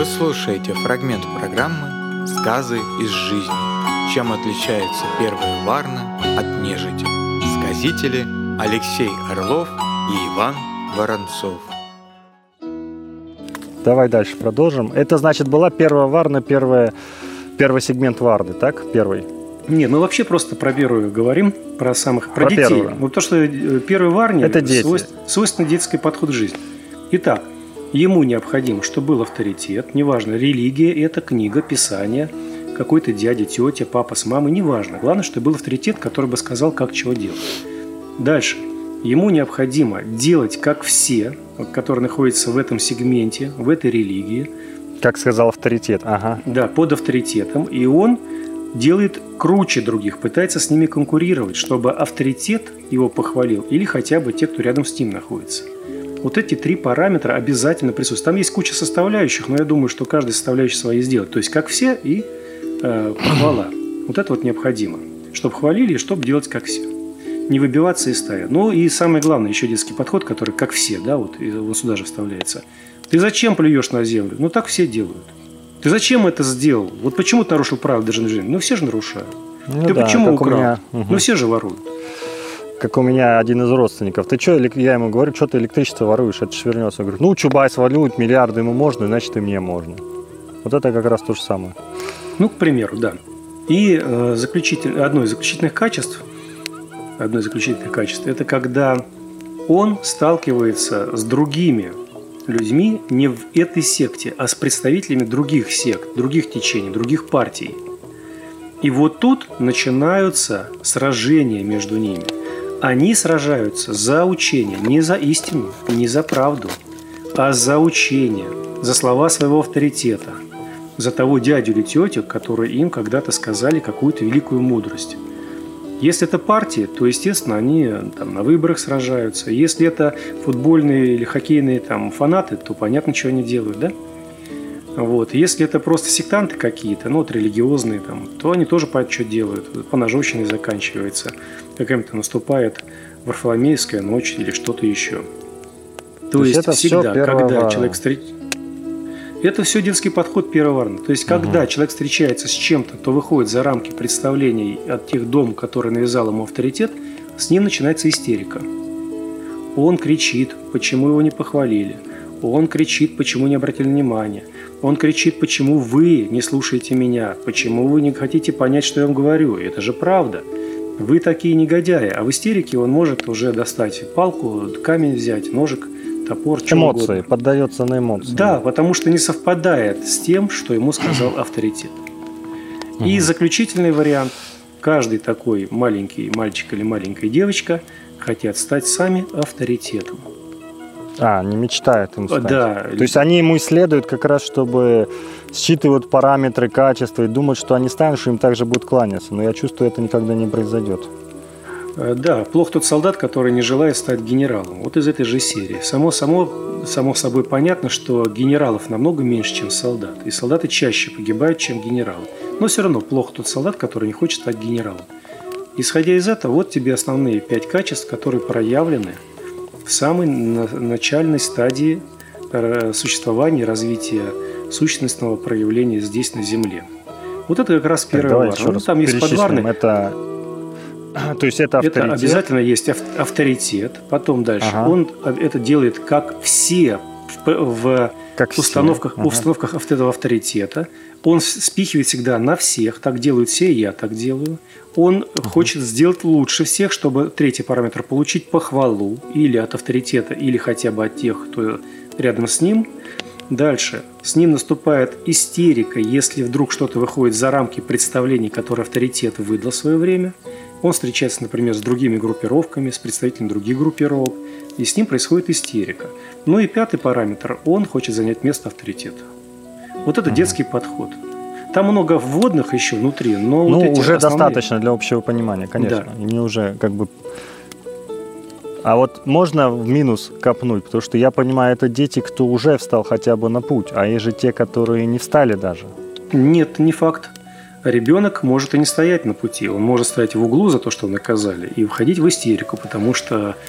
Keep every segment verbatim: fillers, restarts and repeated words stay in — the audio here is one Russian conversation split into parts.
Вы слушаете фрагмент программы «Сказы из жизни». Чем отличается первая Варна от нежити? Сказители Алексей Орлов и Иван Воронцов. Давай дальше продолжим. Это значит была первая Варна, первая, первый сегмент Варны, так? Первый. Нет, мы вообще просто про первую говорим, про самых, про, про детей. Первую. Вот то, что первой Варне это дети. Свойств, свойственно детский подход к жизни. Итак, ему необходимо, чтобы был авторитет, неважно, религия это, книга, писание, какой-то дядя, тетя, папа с мамой, неважно. Главное, чтобы был авторитет, который бы сказал, как чего делать. Дальше. Ему необходимо делать, как все, которые находятся в этом сегменте, в этой религии. Как сказал авторитет, ага. Да, под авторитетом. И он делает круче других, пытается с ними конкурировать, чтобы авторитет его похвалил или хотя бы те, кто рядом с ним находится. Вот эти три параметра обязательно присутствуют. Там есть куча составляющих, но я думаю, что каждая составляющая свои сделает. То есть, как все и э, похвала. Вот это вот необходимо. Чтобы хвалили и чтобы делать как все. Не выбиваться из стаи. Ну и самое главное, еще детский подход, который как все, да, вот, и вот сюда же вставляется. Ты зачем плюешь на землю? Ну так все делают. Ты зачем это сделал? Вот почему ты нарушил правила дорожного движения? Ну все же нарушают. Ну, ты да, почему украл? Меня... Угу. Ну все же воруют. Как у меня один из родственников. Ты что, я ему говорю, что ты электричество воруешь? Это ж вернется. Он говорит, ну Чубайс ворует, миллиарды ему можно, значит и мне можно. Вот это как раз то же самое. Ну, к примеру, да. И э, заключитель... одно из заключительных качеств, одно из заключительных качеств, это когда он сталкивается с другими людьми не в этой секте, а с представителями других сект, других течений, других партий. И вот тут начинаются сражения между ними. Они сражаются за учение, не за истину, не за правду, а за учение, за слова своего авторитета, за того дядю или тетю, которые им когда-то сказали какую-то великую мудрость. Если это партии, то, естественно, они там, на выборах сражаются. Если это футбольные или хоккейные там, фанаты, то понятно, что они делают, да? Вот. Если это просто сектанты какие-то, ну, вот религиозные, там, то они тоже понятно, что делают. Поножовщиной заканчивается. Какая-то наступает Варфоломеевская ночь или что-то еще. То, то есть, это всегда, когда человек встречается... Это все детский подход первой Варны. То есть, когда угу. человек встречается с чем-то, то выходит за рамки представлений от тех дом, который навязал ему авторитет, с ним начинается истерика. Он кричит, почему его не похвалили. Он кричит, почему не обратили внимания. Он кричит, почему вы не слушаете меня, почему вы не хотите понять, что я вам говорю. Это же правда. Вы такие негодяи. А в истерике он может уже достать палку, камень взять, ножик, топор, что эмоции, угодно. Поддается на эмоции. Да, потому что не совпадает с тем, что ему сказал авторитет. И заключительный вариант. Каждый такой маленький мальчик или маленькая девочка хотят стать сами авторитетом. А, не мечтают им стать. Да. То есть они ему исследуют как раз, чтобы считывают параметры, качества и думают, что они станут, что им также будут кланяться. Но я чувствую, это никогда не произойдет. Да, плох тот солдат, который не желает стать генералом. Вот из этой же серии. Само, само, само собой понятно, что генералов намного меньше, чем солдат. И солдаты чаще погибают, чем генералы. Но все равно плох тот солдат, который не хочет стать генералом. Исходя из этого, вот тебе основные пять качеств, которые проявлены в самой начальной стадии существования и развития сущностного проявления здесь, на Земле. Вот это как раз первая Варна. Ну, там есть подварны. Это... То есть это авторитет? Это обязательно есть авторитет. Потом дальше. Ага. Он это делает как все в, в как установках, все. Ага. установках этого авторитета. Он спихивает всегда на всех. Так делают все, и я так делаю. Он ага. хочет сделать лучше всех, чтобы третий параметр получить похвалу или от авторитета, или хотя бы от тех, кто рядом с ним. Дальше. С ним наступает истерика, если вдруг что-то выходит за рамки представлений, которые авторитет выдал в свое время. Он встречается, например, с другими группировками, с представителями других группировок, и с ним происходит истерика. Ну и пятый параметр. Он хочет занять место авторитета. Вот это uh-huh. детский подход. Там много вводных еще внутри, но ну, вот эти уже основные... достаточно для общего понимания, конечно. Да. И мне уже как бы... А вот можно в минус копнуть, потому что я понимаю, это дети, кто уже встал хотя бы на путь, а есть же те, которые не встали даже. Нет, не факт. Ребенок может и не стоять на пути. Он может стоять в углу за то, что наказали, и входить в истерику, потому что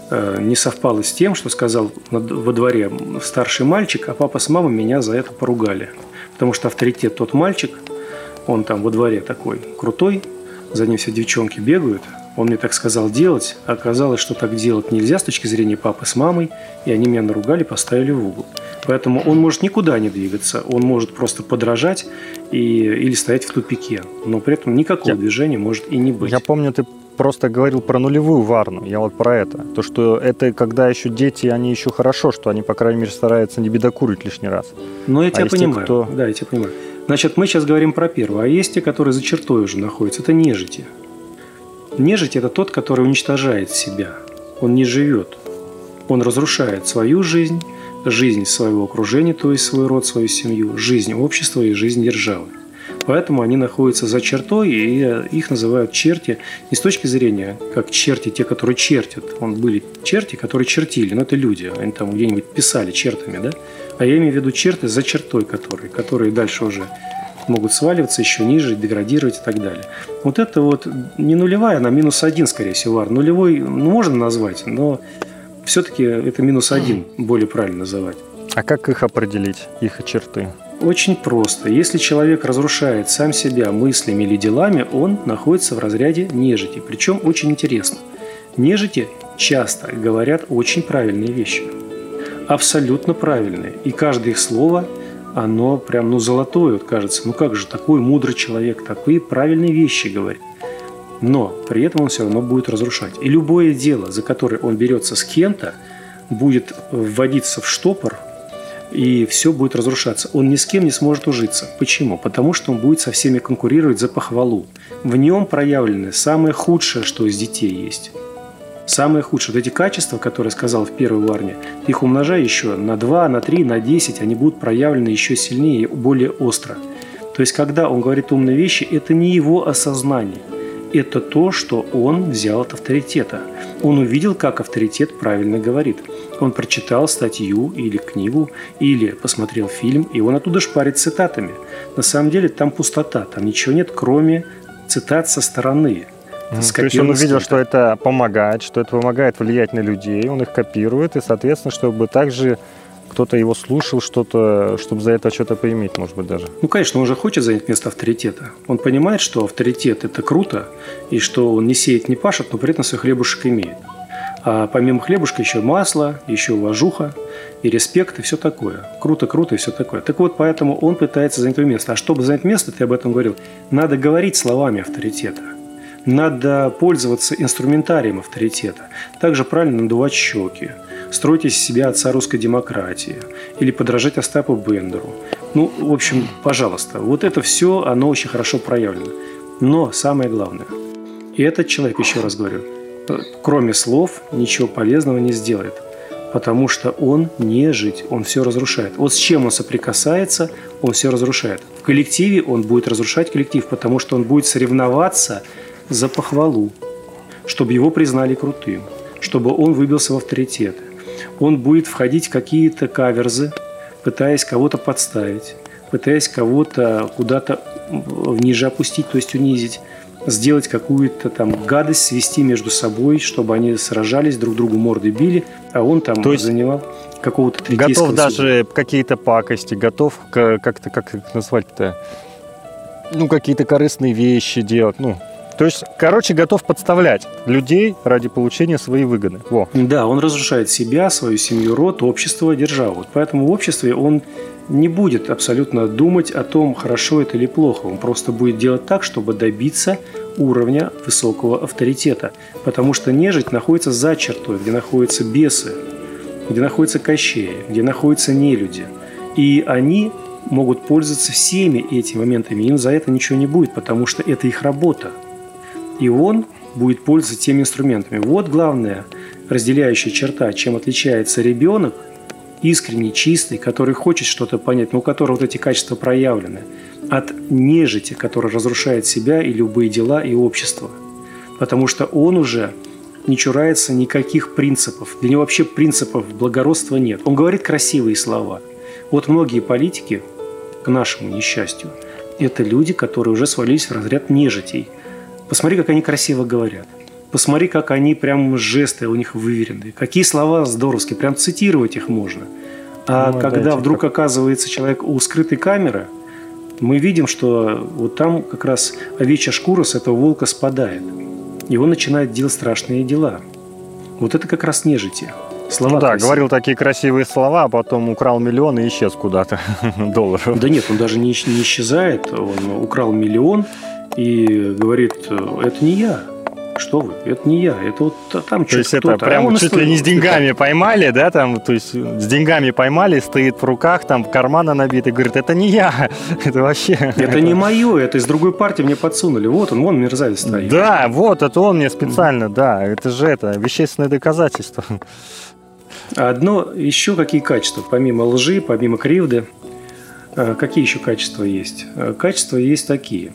не совпало с тем, что сказал во дворе старший мальчик, а папа с мамой меня за это поругали. Потому что авторитет тот мальчик, он там во дворе такой крутой, за ним все девчонки бегают. Он мне так сказал делать, а оказалось, что так делать нельзя с точки зрения папы с мамой, и они меня наругали, поставили в угол. Поэтому он может никуда не двигаться, он может просто подражать и, или стоять в тупике, но при этом никакого я, движения может и не быть. Я помню, ты просто говорил про нулевую варну, я вот про это. То, что это когда еще дети, они еще хорошо, что они, по крайней мере, стараются не бедокурить лишний раз. Ну, я тебя а понимаю, те, кто... да, я тебя понимаю. Значит, мы сейчас говорим про первое, а есть те, которые за чертой уже находятся, это нежити. Нежить – это тот, который уничтожает себя. Он не живет. Он разрушает свою жизнь, жизнь своего окружения, то есть свой род, свою семью, жизнь общества и жизнь державы. Поэтому они находятся за чертой, и их называют черти не с точки зрения, как черти, те, которые чертят. Вон были черти, которые чертили, но это люди. Они там где-нибудь писали чертами, да? А я имею в виду черты за чертой, которые, которые дальше уже могут сваливаться еще ниже, деградировать и так далее. Вот это вот не нулевая, она минус один, скорее всего, вар. Нулевой, ну, можно назвать, но все-таки это минус один, более правильно называть. А как их определить, их черты? Очень просто. Если человек разрушает сам себя мыслями или делами, он находится в разряде нежити. Причем очень интересно. Нежити часто говорят очень правильные вещи. Абсолютно правильные. И каждое их слово, оно прям, ну, золотое, вот кажется. Ну как же, такой мудрый человек, такие правильные вещи говорит. Но при этом он все равно будет разрушать. И любое дело, за которое он берется с кем-то, будет вводиться в штопор, и все будет разрушаться. Он ни с кем не сможет ужиться. Почему? Потому что он будет со всеми конкурировать за похвалу. В нем проявлены самое худшее, что из детей есть. Самое худшее. Вот эти качества, которые я сказал в первой варне, ты их умножай еще на два, на три, на десять, они будут проявлены еще сильнее и более остро. То есть, когда он говорит умные вещи, это не его осознание. Это то, что он взял от авторитета. Он увидел, как авторитет правильно говорит. Он прочитал статью или книгу, или посмотрел фильм, и он оттуда шпарит цитатами. На самом деле там пустота, там ничего нет, кроме цитат со стороны. Mm, то есть он увидел, что это помогает, что это помогает влиять на людей, он их копирует, и, соответственно, чтобы также кто-то его слушал, что-то, чтобы за это что-то поиметь, может быть, даже. Ну, конечно, он же хочет занять место авторитета. Он понимает, что авторитет – это круто, и что он не сеет, не пашет, но при этом свой хлебушек имеет. А помимо хлебушка еще масло, еще уважуха и респект, и все такое. Круто, круто и все такое. Так вот, поэтому он пытается занять твое место. А чтобы занять место, ты об этом говорил, надо говорить словами авторитета. Надо пользоваться инструментарием авторитета. Также правильно надувать щеки, строить из себя отца русской демократии или подражать Остапу Бендеру. Ну, в общем, пожалуйста, вот это все, оно очень хорошо проявлено. Но самое главное, и этот человек, еще раз говорю, кроме слов, ничего полезного не сделает. Потому что он нежить, он все разрушает. Вот с чем он соприкасается, он все разрушает. В коллективе он будет разрушать коллектив, потому что он будет соревноваться за похвалу, чтобы его признали крутым, чтобы он выбился в авторитеты. Он будет входить в какие-то каверзы, пытаясь кого-то подставить, пытаясь кого-то куда-то ниже опустить, то есть унизить, сделать какую-то там гадость, свести между собой, чтобы они сражались, друг другу морды били, а он там то есть занимал какого-то третейского готов даже суда. Какие-то пакости, готов как-то, как их назвать-то, ну, какие-то корыстные вещи делать, ну, то есть, короче, готов подставлять людей ради получения своей выгоды. Во. Да, он разрушает себя, свою семью, род, общество, державу. Поэтому в обществе он не будет абсолютно думать о том, хорошо это или плохо. Он просто будет делать так, чтобы добиться уровня высокого авторитета. Потому что нежить находится за чертой, где находятся бесы, где находятся кощеи, где находятся нелюди. И они могут пользоваться всеми этими моментами. Им за это ничего не будет, потому что это их работа. И он будет пользоваться теми инструментами. Вот главная разделяющая черта, чем отличается ребенок, искренний, чистый, который хочет что-то понять, но у которого вот эти качества проявлены, от нежити, который разрушает себя и любые дела, и общество. Потому что он уже не чурается никаких принципов. Для него вообще принципов благородства нет. Он говорит красивые слова. Вот многие политики, к нашему несчастью, это люди, которые уже свалились в разряд нежитей. Посмотри, как они красиво говорят. Посмотри, как они прям жесты у них выверены. Какие слова здоровские, прям цитировать их можно. А ну, когда вдруг как... оказывается человек у скрытой камеры, мы видим, что вот там как раз овечья шкура с этого волка спадает. И он начинает делать страшные дела. Вот это как раз нежити. Слова ну да, красивые. Говорил такие красивые слова, а потом украл миллион и исчез куда-то долларов. Да нет, он даже не, не исчезает. Он украл миллион и говорит, это не я. Что вы? Это не я, это вот там то есть кто-то. это прям а чуть ли не с деньгами поймали, да, там, то есть с деньгами поймали, стоит в руках, там карманы набиты, говорит, это не я, это вообще... Это, это не мое, это из другой партии мне подсунули, вот он, вон мерзавец стоит. Да, вот, это он мне специально, mm-hmm. да, это же это, вещественное доказательство. Одно, еще какие качества, помимо лжи, помимо кривды, какие еще качества есть? Качества есть такие.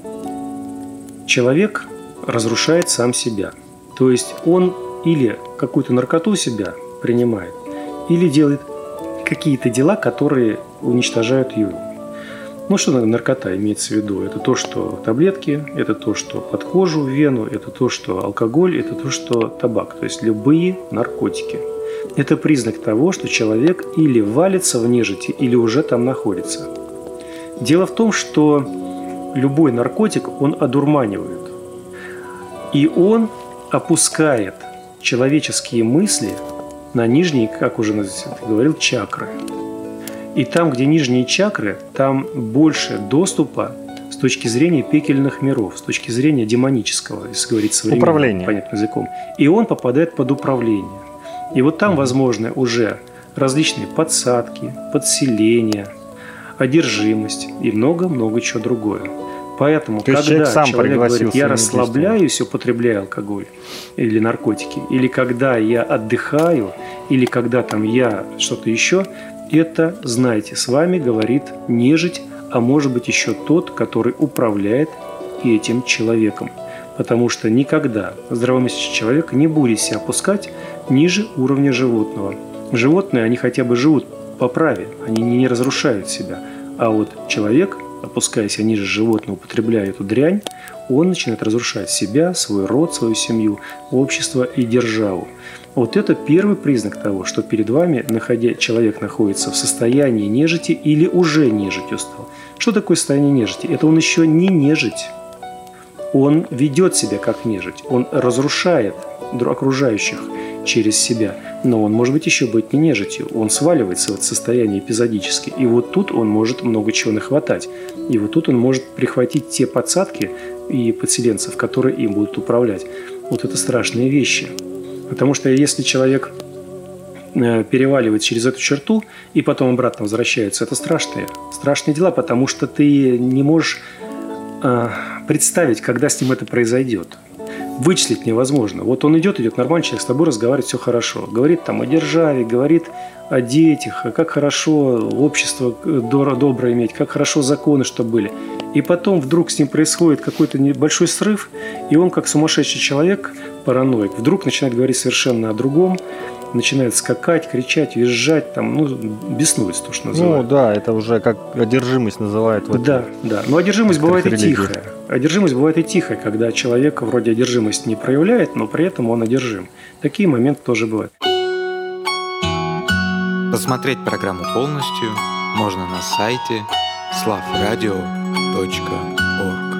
Человек разрушает сам себя. То есть он или какую-то наркоту себя принимает, или делает какие-то дела, которые уничтожают его. Ну, что наркота имеется в виду? Это то, что таблетки, это то, что под кожу, в вену, это то, что алкоголь, это то, что табак. То есть любые наркотики. Это признак того, что человек или валится в нежити, или уже там находится. Дело в том, что любой наркотик, он одурманивает. И он опускает человеческие мысли на нижние, как уже говорил, чакры. И там, где нижние чакры, там больше доступа с точки зрения пекельных миров, с точки зрения демонического, если говорить современным понятным языком. И он попадает под управление. И вот там возможны уже различные подсадки, подселения, одержимость и много-много чего другое. Поэтому, когда человек, сам человек говорит, я расслабляюсь, употребляю алкоголь или наркотики, или когда я отдыхаю, или когда там я что-то еще, это, знаете, с вами говорит нежить, а может быть еще тот, который управляет этим человеком. Потому что никогда здравомыслящий человек не будет себя опускать ниже уровня животного. Животные, они хотя бы живут по праве, они не разрушают себя. А вот человек, опускаясь ниже животного, употребляя эту дрянь, он начинает разрушать себя, свой род, свою семью, общество и державу. Вот это первый признак того, что перед вами находя, человек находится в состоянии нежити или уже нежитью стал. Что такое состояние нежити? Это он еще не нежить. Он ведет себя как нежить. Он разрушает окружающих через себя. Но он, может быть, еще быть не нежитью. Он сваливается в это состояние эпизодически. И вот тут он может много чего нахватать. И вот тут он может прихватить те подсадки и подселенцев, которые им будут управлять. Вот это страшные вещи. Потому что если человек переваливает через эту черту и потом обратно возвращается, это страшные, страшные дела, потому что ты не можешь э, представить, когда с ним это произойдет. Вычислить невозможно. Вот он идет, идет нормальный человек, с тобой разговаривает, все хорошо. Говорит там о державе, говорит о детях, как хорошо общество доброе иметь, как хорошо законы, что были. И потом вдруг с ним происходит какой-то небольшой срыв, и он, как сумасшедший человек, параноик, вдруг начинает говорить совершенно о другом, начинает скакать, кричать, визжать, там, ну, беснуется, то, что называют. Ну да, это уже как одержимость называют. В да, да. Но одержимость бывает и тихая. Одержимость бывает и тихая, когда человек вроде одержимость не проявляет, но при этом он одержим. Такие моменты тоже бывают. Посмотреть программу полностью можно на сайте слав радио точка орг.